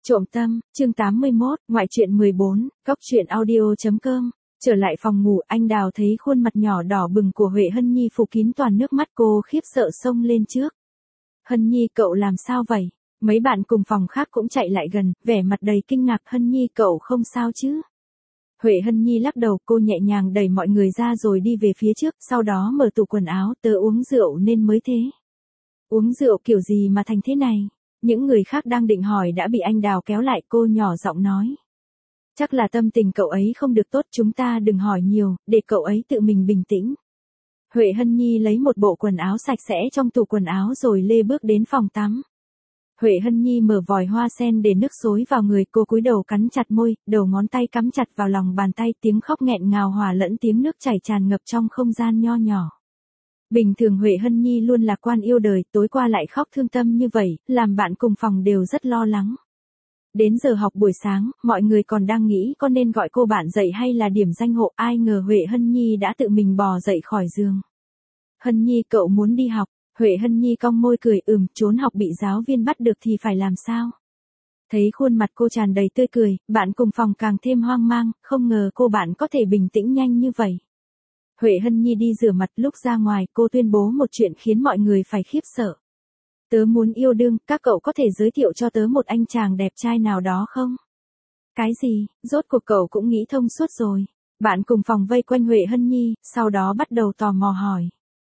Trộm tâm, chương 81, ngoại truyện 14, góc truyện audio.com. Trở lại phòng ngủ, anh Đào thấy khuôn mặt nhỏ đỏ bừng của Huệ Hân Nhi phủ kín toàn nước mắt, cô khiếp sợ xông lên trước. Hân Nhi, cậu làm sao vậy? Mấy bạn cùng phòng khác cũng chạy lại gần, vẻ mặt đầy kinh ngạc. Hân Nhi, cậu không sao chứ? Huệ Hân Nhi lắc đầu, cô nhẹ nhàng đẩy mọi người ra rồi đi về phía trước, sau đó mở tủ quần áo. Tớ uống rượu nên mới thế. Uống rượu kiểu gì mà thành thế này? Những người khác đang định hỏi đã bị anh Đào kéo lại, cô nhỏ giọng nói. Chắc là tâm tình cậu ấy không được tốt, chúng ta đừng hỏi nhiều, để cậu ấy tự mình bình tĩnh. Huệ Hân Nhi lấy một bộ quần áo sạch sẽ trong tủ quần áo rồi lê bước đến phòng tắm. Huệ Hân Nhi mở vòi hoa sen để nước xối vào người, cô cúi đầu cắn chặt môi, đầu ngón tay cắm chặt vào lòng bàn tay, tiếng khóc nghẹn ngào hòa lẫn tiếng nước chảy tràn ngập trong không gian nho nhỏ. Bình thường Huệ Hân Nhi luôn lạc quan yêu đời, tối qua lại khóc thương tâm như vậy, làm bạn cùng phòng đều rất lo lắng. Đến giờ học buổi sáng, mọi người còn đang nghĩ có nên gọi cô bạn dậy hay là điểm danh hộ, ai ngờ Huệ Hân Nhi đã tự mình bò dậy khỏi giường. Hân Nhi, cậu muốn đi học? Huệ Hân Nhi cong môi cười, trốn học bị giáo viên bắt được thì phải làm sao? Thấy khuôn mặt cô tràn đầy tươi cười, bạn cùng phòng càng thêm hoang mang, không ngờ cô bạn có thể bình tĩnh nhanh như vậy. Huệ Hân Nhi đi rửa mặt, lúc ra ngoài cô tuyên bố một chuyện khiến mọi người phải khiếp sợ. Tớ muốn yêu đương, các cậu có thể giới thiệu cho tớ một anh chàng đẹp trai nào đó không? Cái gì, rốt cuộc cậu cũng nghĩ thông suốt rồi. Bạn cùng phòng vây quanh Huệ Hân Nhi, sau đó bắt đầu tò mò hỏi.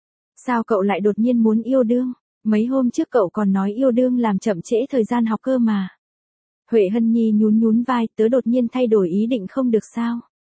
Sao cậu lại đột nhiên muốn yêu đương? Mấy hôm trước cậu còn nói yêu đương làm chậm trễ thời gian học cơ mà. Huệ Hân Nhi nhún vai, tớ đột nhiên thay đổi ý định không được sao?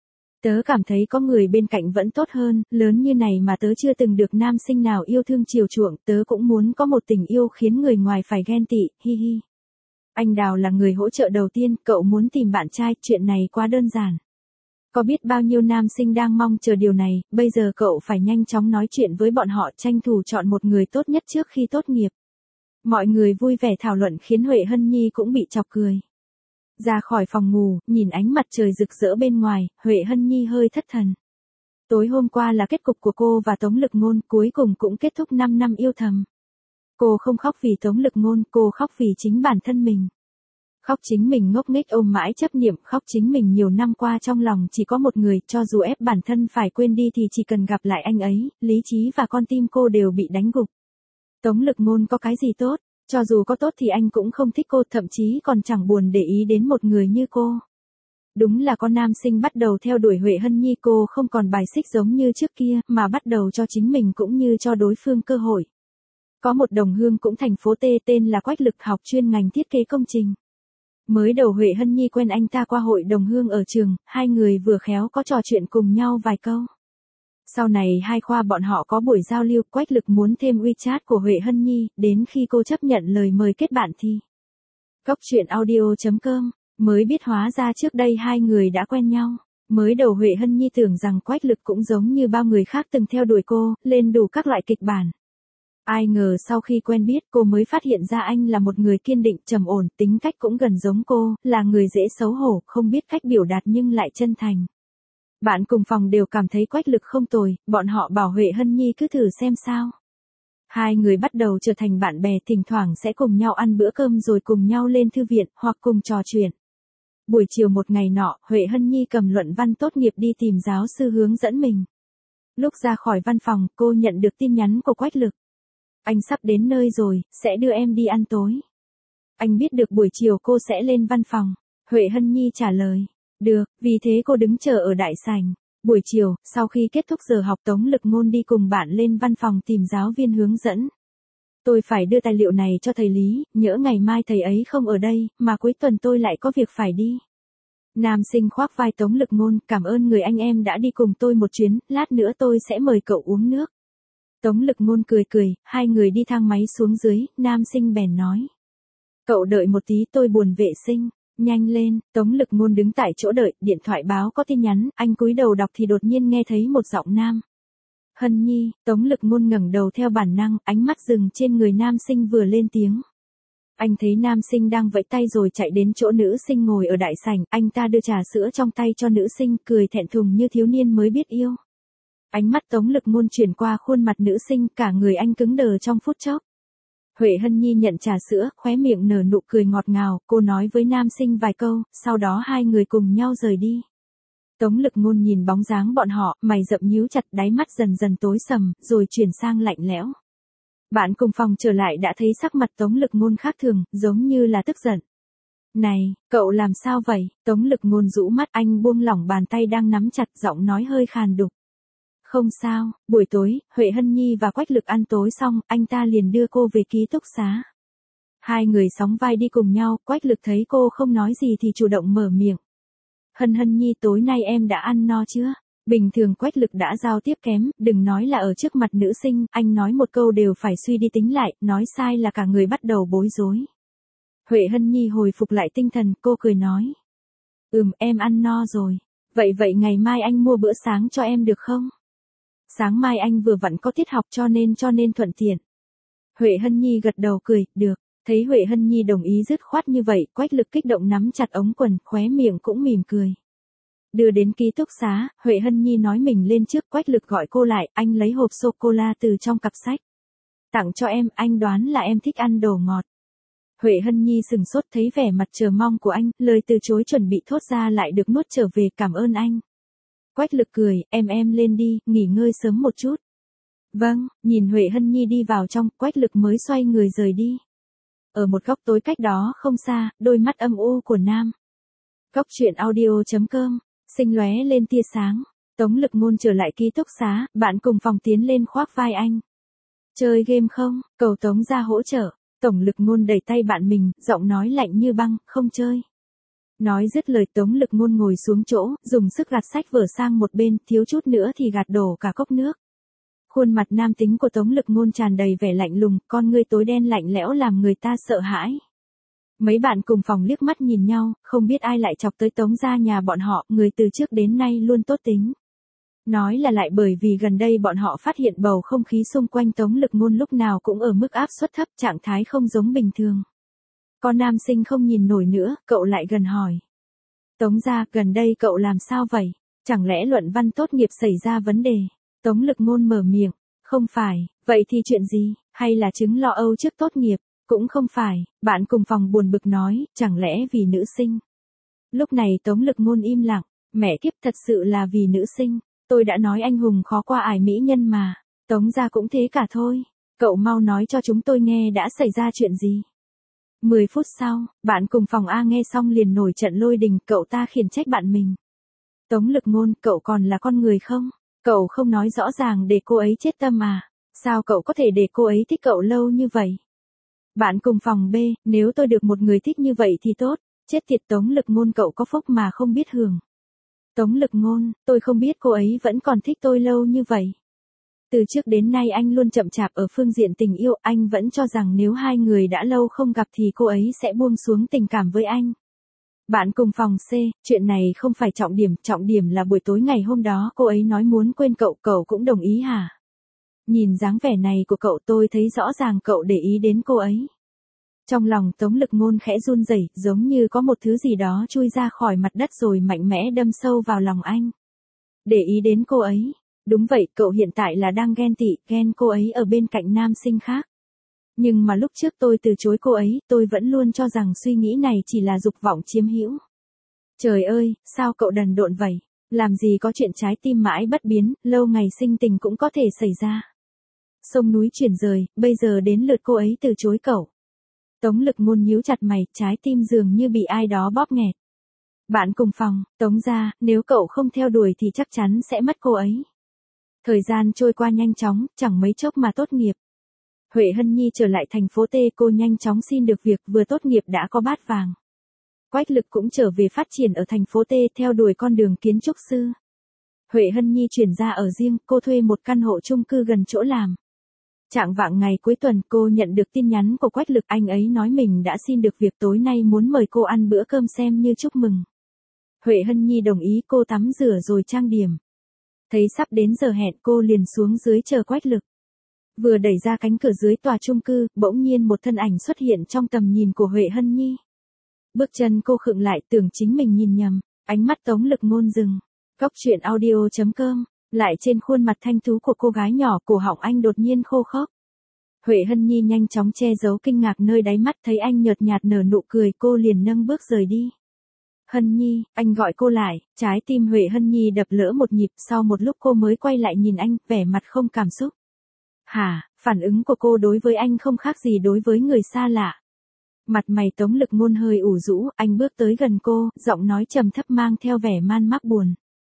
Tớ cảm thấy có người bên cạnh vẫn tốt hơn, lớn như này mà tớ chưa từng được nam sinh nào yêu thương chiều chuộng, tớ cũng muốn có một tình yêu khiến người ngoài phải ghen tị, hi hi. Anh Đào là người hỗ trợ đầu tiên, cậu muốn tìm bạn trai, chuyện này quá đơn giản. Có biết bao nhiêu nam sinh đang mong chờ điều này, bây giờ cậu phải nhanh chóng nói chuyện với bọn họ, tranh thủ chọn một người tốt nhất trước khi tốt nghiệp. Mọi người vui vẻ thảo luận khiến Huệ Hân Nhi cũng bị chọc cười. Ra khỏi phòng ngủ, nhìn ánh mặt trời rực rỡ bên ngoài, Huệ Hân Nhi hơi thất thần. Tối hôm qua là kết cục của cô và Tống Lực Ngôn, cuối cùng cũng kết thúc 5 năm yêu thầm. Cô không khóc vì Tống Lực Ngôn, cô khóc vì chính bản thân mình. Khóc chính mình ngốc nghếch ôm mãi chấp niệm, khóc chính mình nhiều năm qua trong lòng chỉ có một người, cho dù ép bản thân phải quên đi thì chỉ cần gặp lại anh ấy, lý trí và con tim cô đều bị đánh gục. Tống Lực Ngôn có cái gì tốt? Cho dù có tốt thì anh cũng không thích cô, thậm chí còn chẳng buồn để ý đến một người như cô. Đúng là có nam sinh bắt đầu theo đuổi Huệ Hân Nhi, cô không còn bài xích giống như trước kia, mà bắt đầu cho chính mình cũng như cho đối phương cơ hội. Có một đồng hương cũng thành phố T tên là Quách Lực, học chuyên ngành thiết kế công trình. Mới đầu Huệ Hân Nhi quen anh ta qua hội đồng hương ở trường, hai người vừa khéo có trò chuyện cùng nhau vài câu. Sau này hai khoa bọn họ có buổi giao lưu, Quách Lực muốn thêm WeChat của Huệ Hân Nhi, đến khi cô chấp nhận lời mời kết bạn thì. Góc truyện audio.com, mới biết hóa ra trước đây hai người đã quen nhau. Mới đầu Huệ Hân Nhi tưởng rằng Quách Lực cũng giống như bao người khác từng theo đuổi cô, lên đủ các loại kịch bản. Ai ngờ sau khi quen biết cô mới phát hiện ra anh là một người kiên định, trầm ổn, tính cách cũng gần giống cô, là người dễ xấu hổ, không biết cách biểu đạt nhưng lại chân thành. Bạn cùng phòng đều cảm thấy Quách Lực không tồi, bọn họ bảo Huệ Hân Nhi cứ thử xem sao. Hai người bắt đầu trở thành bạn bè, thỉnh thoảng sẽ cùng nhau ăn bữa cơm rồi cùng nhau lên thư viện, hoặc cùng trò chuyện. Buổi chiều một ngày nọ, Huệ Hân Nhi cầm luận văn tốt nghiệp đi tìm giáo sư hướng dẫn mình. Lúc ra khỏi văn phòng, cô nhận được tin nhắn của Quách Lực. Anh sắp đến nơi rồi, sẽ đưa em đi ăn tối. Anh biết được buổi chiều cô sẽ lên văn phòng. Huệ Hân Nhi trả lời. Được, vì thế cô đứng chờ ở đại sảnh. Buổi chiều, sau khi kết thúc giờ học, Tống Lực Ngôn đi cùng bạn lên văn phòng tìm giáo viên hướng dẫn. Tôi phải đưa tài liệu này cho thầy Lý, nhỡ ngày mai thầy ấy không ở đây, mà cuối tuần tôi lại có việc phải đi. Nam sinh khoác vai Tống Lực Ngôn, cảm ơn người anh em đã đi cùng tôi một chuyến, lát nữa tôi sẽ mời cậu uống nước. Tống Lực Ngôn cười cười, hai người đi thang máy xuống dưới, nam sinh bèn nói. Cậu đợi một tí, tôi buồn vệ sinh. Nhanh lên, Tống Lực Ngôn đứng tại chỗ đợi, điện thoại báo có tin nhắn, anh cúi đầu đọc thì đột nhiên nghe thấy một giọng nam. Hân Nhi, Tống Lực Ngôn ngẩng đầu theo bản năng, ánh mắt dừng trên người nam sinh vừa lên tiếng. Anh thấy nam sinh đang vẫy tay rồi chạy đến chỗ nữ sinh ngồi ở đại sảnh, anh ta đưa trà sữa trong tay cho nữ sinh, cười thẹn thùng như thiếu niên mới biết yêu. Ánh mắt Tống Lực Ngôn chuyển qua khuôn mặt nữ sinh, cả người anh cứng đờ trong phút chốc. Huệ Hân Nhi nhận trà sữa, khóe miệng nở nụ cười ngọt ngào, cô nói với nam sinh vài câu, sau đó hai người cùng nhau rời đi. Tống Lực Ngôn nhìn bóng dáng bọn họ, mày rậm nhíu chặt, đáy mắt dần dần tối sầm, rồi chuyển sang lạnh lẽo. Bạn cùng phòng trở lại đã thấy sắc mặt Tống Lực Ngôn khác thường, giống như là tức giận. Này, cậu làm sao vậy? Tống Lực Ngôn rũ mắt, anh buông lỏng bàn tay đang nắm chặt, giọng nói hơi khàn đục. Không sao, buổi tối, Huệ Hân Nhi và Quách Lực ăn tối xong, anh ta liền đưa cô về ký túc xá. Hai người sóng vai đi cùng nhau, Quách Lực thấy cô không nói gì thì chủ động mở miệng. Hân Nhi, tối nay em đã ăn no chưa? Bình thường Quách Lực đã giao tiếp kém, đừng nói là ở trước mặt nữ sinh, anh nói một câu đều phải suy đi tính lại, nói sai là cả người bắt đầu bối rối. Huệ Hân Nhi hồi phục lại tinh thần, cô cười nói. Em ăn no rồi. Vậy ngày mai anh mua bữa sáng cho em được không? Sáng mai anh vừa vặn có tiết học cho nên thuận tiện. Huệ Hân Nhi gật đầu cười, được. Thấy Huệ Hân Nhi đồng ý dứt khoát như vậy, Quách Lực kích động nắm chặt ống quần, khóe miệng cũng mỉm cười. Đưa đến ký túc xá, Huệ Hân Nhi nói mình lên trước, Quách Lực gọi cô lại, anh lấy hộp sô-cô-la từ trong cặp sách. Tặng cho em, anh đoán là em thích ăn đồ ngọt. Huệ Hân Nhi sừng sốt thấy vẻ mặt chờ mong của anh, lời từ chối chuẩn bị thốt ra lại được nuốt trở về, cảm ơn anh. Quách Lực cười, em lên đi, nghỉ ngơi sớm một chút. Vâng, nhìn Huệ Hân Nhi đi vào trong, Quách Lực mới xoay người rời đi. Ở một góc tối cách đó không xa, đôi mắt âm u của Nam. Góc truyện audio.com, xinh lóe lên tia sáng. Tống Lực Ngôn trở lại ký túc xá, bạn cùng phòng tiến lên khoác vai anh. Chơi game không? Cầu Tống ra hỗ trợ. Tổng Lực Ngôn đẩy tay bạn mình, giọng nói lạnh như băng, không chơi. Nói dứt lời Tống Lực Ngôn ngồi xuống chỗ, dùng sức gạt sách vở sang một bên, thiếu chút nữa thì gạt đổ cả cốc nước. Khuôn mặt nam tính của Tống Lực Ngôn tràn đầy vẻ lạnh lùng, con ngươi tối đen lạnh lẽo làm người ta sợ hãi. Mấy bạn cùng phòng liếc mắt nhìn nhau, không biết ai lại chọc tới Tống gia nhà bọn họ, người từ trước đến nay luôn tốt tính. Nói là lại bởi vì gần đây bọn họ phát hiện bầu không khí xung quanh Tống Lực Ngôn lúc nào cũng ở mức áp suất thấp, trạng thái không giống bình thường. Con nam sinh không nhìn nổi nữa, cậu lại gần hỏi. Tống gia, gần đây cậu làm sao vậy? Chẳng lẽ luận văn tốt nghiệp xảy ra vấn đề? Tống Lực Ngôn mở miệng. Không phải, vậy thì chuyện gì? Hay là chứng lo âu trước tốt nghiệp? Cũng không phải, bạn cùng phòng buồn bực nói, chẳng lẽ vì nữ sinh? Lúc này Tống Lực Ngôn im lặng, mẹ kiếp, thật sự là vì nữ sinh. Tôi đã nói anh hùng khó qua ải mỹ nhân mà. Tống gia cũng thế cả thôi. Cậu mau nói cho chúng tôi nghe đã xảy ra chuyện gì. 10 phút sau, bạn cùng phòng A nghe xong liền nổi trận lôi đình, cậu ta khiển trách bạn mình. Tống Lực Ngôn, cậu còn là con người không? Cậu không nói rõ ràng để cô ấy chết tâm à? Sao cậu có thể để cô ấy thích cậu lâu như vậy? Bạn cùng phòng B, nếu tôi được một người thích như vậy thì tốt. Chết tiệt, Tống Lực Ngôn, cậu có phúc mà không biết hưởng. Tống Lực Ngôn, tôi không biết cô ấy vẫn còn thích tôi lâu như vậy. Từ trước đến nay anh luôn chậm chạp ở phương diện tình yêu, anh vẫn cho rằng nếu hai người đã lâu không gặp thì cô ấy sẽ buông xuống tình cảm với anh. Bạn cùng phòng C, chuyện này không phải trọng điểm là buổi tối ngày hôm đó cô ấy nói muốn quên cậu, cậu cũng đồng ý hả? Nhìn dáng vẻ này của cậu tôi thấy rõ ràng cậu để ý đến cô ấy. Trong lòng Tống Lực Ngôn khẽ run rẩy, giống như có một thứ gì đó chui ra khỏi mặt đất rồi mạnh mẽ đâm sâu vào lòng anh. Để ý đến cô ấy. Đúng vậy, cậu hiện tại là đang ghen tị, ghen cô ấy ở bên cạnh nam sinh khác. Nhưng mà lúc trước tôi từ chối cô ấy, tôi vẫn luôn cho rằng suy nghĩ này chỉ là dục vọng chiếm hữu. Trời ơi, sao cậu đần độn vậy? Làm gì có chuyện trái tim mãi bất biến, lâu ngày sinh tình cũng có thể xảy ra. Sông núi chuyển rời, bây giờ đến lượt cô ấy từ chối cậu. Tống Lực Ngôn nhíu chặt mày, trái tim dường như bị ai đó bóp nghẹt. Bạn cùng phòng, Tống gia, nếu cậu không theo đuổi thì chắc chắn sẽ mất cô ấy. Thời gian trôi qua nhanh chóng, chẳng mấy chốc mà tốt nghiệp. Huệ Hân Nhi trở lại thành phố T, cô nhanh chóng xin được việc, vừa tốt nghiệp đã có bát vàng. Quách Lực cũng trở về phát triển ở thành phố T, theo đuổi con đường kiến trúc sư. Huệ Hân Nhi chuyển ra ở riêng, cô thuê một căn hộ chung cư gần chỗ làm. Trạng vạng ngày cuối tuần, cô nhận được tin nhắn của Quách Lực, anh ấy nói mình đã xin được việc, tối nay muốn mời cô ăn bữa cơm xem như chúc mừng. Huệ Hân Nhi đồng ý, cô tắm rửa rồi trang điểm. Thấy sắp đến giờ hẹn, cô liền xuống dưới chờ Quách Lực. Vừa đẩy ra cánh cửa dưới tòa chung cư, bỗng nhiên một thân ảnh xuất hiện trong tầm nhìn của Huệ Hân Nhi. Bước chân cô khựng lại, tưởng chính mình nhìn nhầm, ánh mắt Tống Lực Ngôn dừng. Góc truyện audio.com, lại trên khuôn mặt thanh tú của cô gái nhỏ, cổ họng anh đột nhiên khô khốc. Huệ Hân Nhi nhanh chóng che giấu kinh ngạc nơi đáy mắt, thấy anh nhợt nhạt nở nụ cười, cô liền nâng bước rời đi. Hân Nhi, anh gọi cô lại, trái tim Huệ Hân Nhi đập lỡ một nhịp, sau một lúc cô mới quay lại nhìn anh, vẻ mặt không cảm xúc. Hả, phản ứng của cô đối với anh không khác gì đối với người xa lạ. Mặt mày Tống Lực Ngôn hơi ủ rũ, anh bước tới gần cô, giọng nói trầm thấp mang theo vẻ man mác buồn.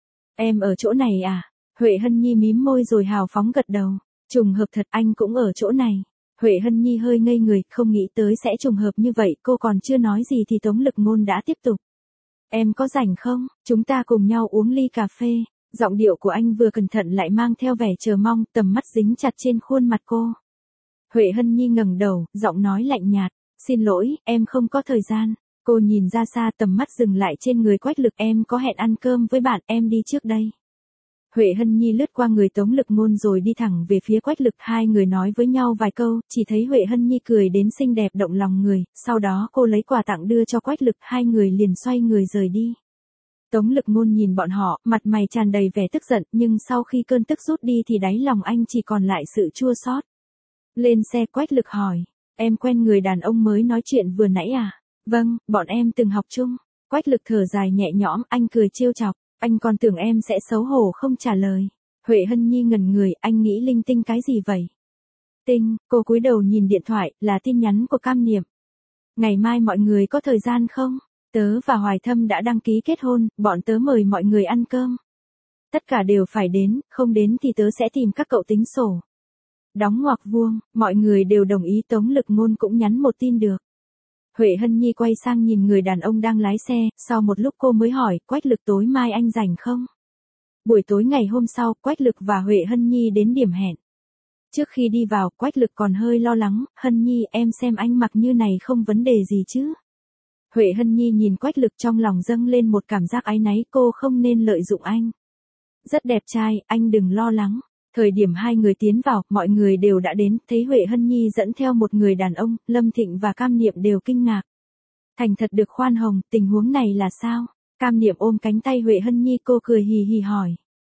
Em ở chỗ này à? Huệ Hân Nhi mím môi rồi hào phóng gật đầu. Trùng hợp thật, anh cũng ở chỗ này. Huệ Hân Nhi hơi ngây người, không nghĩ tới sẽ trùng hợp như vậy, cô còn chưa nói gì thì Tống Lực Ngôn đã tiếp tục. Em có rảnh không? Chúng ta cùng nhau uống ly cà phê. Giọng điệu của anh vừa cẩn thận lại mang theo vẻ chờ mong, tầm mắt dính chặt trên khuôn mặt cô. Huệ Hân Nhi ngẩng đầu, giọng nói lạnh nhạt. Xin lỗi, em không có thời gian. Cô nhìn ra xa, tầm mắt dừng lại trên người Quách Lực. Em có hẹn ăn cơm với bạn, em đi trước đây. Huệ Hân Nhi lướt qua người Tống Lực Ngôn rồi đi thẳng về phía Quách Lực. Hai người nói với nhau vài câu, chỉ thấy Huệ Hân Nhi cười đến xinh đẹp động lòng người. Sau đó cô lấy quà tặng đưa cho Quách Lực, hai người liền xoay người rời đi. Tống Lực Ngôn nhìn bọn họ, mặt mày tràn đầy vẻ tức giận, nhưng sau khi cơn tức rút đi thì đáy lòng anh chỉ còn lại sự chua xót. Lên xe, Quách Lực hỏi, em quen người đàn ông mới nói chuyện vừa nãy à? Vâng, bọn em từng học chung. Quách Lực thở dài nhẹ nhõm, anh cười trêu chọc, anh còn tưởng em sẽ xấu hổ không trả lời. Huệ Hân Nhi ngẩn người, anh nghĩ linh tinh cái gì vậy? Tinh, cô cúi đầu nhìn điện thoại, là tin nhắn của Cam Niệm. Ngày mai mọi người có thời gian không? Tớ và Hoài Thâm đã đăng ký kết hôn, bọn tớ mời mọi người ăn cơm. Tất cả đều phải đến, không đến thì tớ sẽ tìm các cậu tính sổ. Đóng ngoặc vuông, mọi người đều đồng ý. Tống Lực Ngôn cũng nhắn một tin được. Huệ Hân Nhi quay sang nhìn người đàn ông đang lái xe, sau một lúc cô mới hỏi, Quách Lực tối mai anh rảnh không? Buổi tối ngày hôm sau, Quách Lực và Huệ Hân Nhi đến điểm hẹn. Trước khi đi vào, Quách Lực còn hơi lo lắng, Hân Nhi, em xem anh mặc như này không vấn đề gì chứ? Huệ Hân Nhi nhìn Quách Lực, trong lòng dâng lên một cảm giác áy náy, cô không nên lợi dụng anh. Rất đẹp trai, anh đừng lo lắng. Thời điểm hai người tiến vào, mọi người đều đã đến, thấy Huệ Hân Nhi dẫn theo một người đàn ông, Lâm Thịnh và Cam Niệm đều kinh ngạc. Thành thật được khoan hồng, tình huống này là sao? Cam Niệm ôm cánh tay Huệ Hân Nhi, cô cười hì hì hỏi.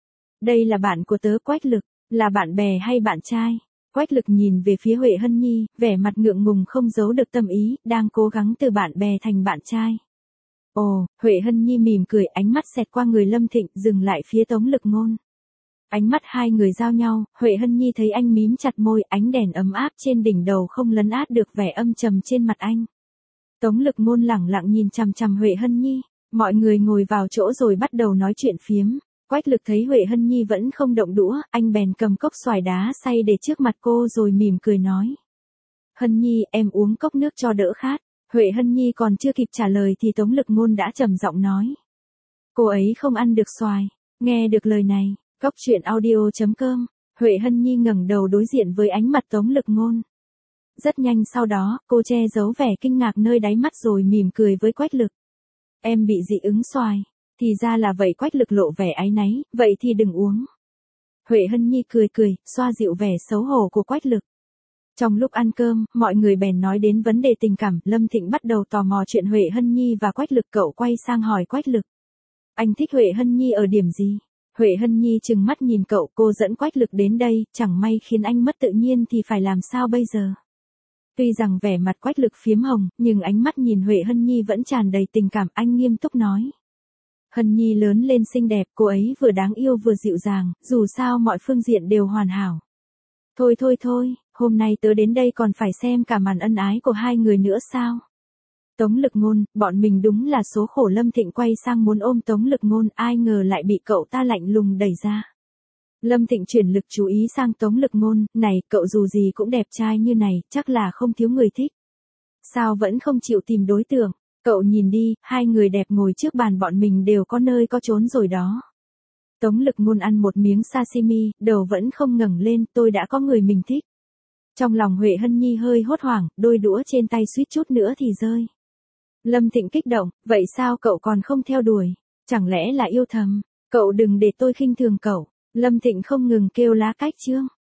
Đây là bạn của tớ Quách Lực, là bạn bè hay bạn trai? Quách Lực nhìn về phía Huệ Hân Nhi, vẻ mặt ngượng ngùng không giấu được tâm ý, đang cố gắng từ bạn bè thành bạn trai. Ồ, Huệ Hân Nhi mỉm cười, ánh mắt xẹt qua người Lâm Thịnh, dừng lại phía Tống Lực Ngôn. Ánh mắt hai người giao nhau, Huệ Hân Nhi thấy anh mím chặt môi, ánh đèn ấm áp trên đỉnh đầu không lấn át được vẻ âm trầm trên mặt anh. Tống Lực Ngôn lẳng lặng nhìn chằm chằm Huệ Hân Nhi, mọi người ngồi vào chỗ rồi bắt đầu nói chuyện phiếm. Quách Lực thấy Huệ Hân Nhi vẫn không động đũa, anh bèn cầm cốc xoài đá xay để trước mặt cô rồi mỉm cười nói. Hân Nhi, em uống cốc nước cho đỡ khát. Huệ Hân Nhi còn chưa kịp trả lời thì Tống Lực Ngôn đã trầm giọng nói. Cô ấy không ăn được xoài. Nghe được lời này, Cốc truyện audio.com, Huệ Hân Nhi ngẩng đầu đối diện với ánh mặt Tống Lực Ngôn. Rất nhanh sau đó, cô che giấu vẻ kinh ngạc nơi đáy mắt rồi mỉm cười với Quách Lực. Em bị dị ứng xoài. Thì ra là vậy. Quách Lực lộ vẻ áy náy, vậy thì đừng uống. Huệ Hân Nhi cười cười, xoa dịu vẻ xấu hổ của Quách Lực. Trong lúc ăn cơm, mọi người bèn nói đến vấn đề tình cảm, Lâm Thịnh bắt đầu tò mò chuyện Huệ Hân Nhi và Quách Lực, cậu quay sang hỏi Quách Lực. Anh thích Huệ Hân Nhi ở điểm gì? Huệ Hân Nhi trừng mắt nhìn cậu, cô dẫn Quách Lực đến đây, chẳng may khiến anh mất tự nhiên thì phải làm sao bây giờ? Tuy rằng vẻ mặt Quách Lực phiếm hồng, nhưng ánh mắt nhìn Huệ Hân Nhi vẫn tràn đầy tình cảm, anh nghiêm túc nói. Hân Nhi lớn lên xinh đẹp, cô ấy vừa đáng yêu vừa dịu dàng, dù sao mọi phương diện đều hoàn hảo. Thôi, hôm nay tớ đến đây còn phải xem cả màn ân ái của hai người nữa sao? Tống Lực Ngôn, bọn mình đúng là số khổ. Lâm Thịnh quay sang muốn ôm Tống Lực Ngôn, ai ngờ lại bị cậu ta lạnh lùng đẩy ra. Lâm Thịnh chuyển lực chú ý sang Tống Lực Ngôn, này, cậu dù gì cũng đẹp trai như này, chắc là không thiếu người thích. Sao vẫn không chịu tìm đối tượng? Cậu nhìn đi, hai người đẹp ngồi trước bàn bọn mình đều có nơi có chốn rồi đó. Tống Lực Ngôn ăn một miếng sashimi, đầu vẫn không ngẩng lên, tôi đã có người mình thích. Trong lòng Huệ Hân Nhi hơi hốt hoảng, đôi đũa trên tay suýt chút nữa thì rơi. Lâm Thịnh kích động, vậy sao cậu còn không theo đuổi? Chẳng lẽ là yêu thầm? Cậu đừng để tôi khinh thường cậu. Lâm Thịnh không ngừng kêu lá cách chương.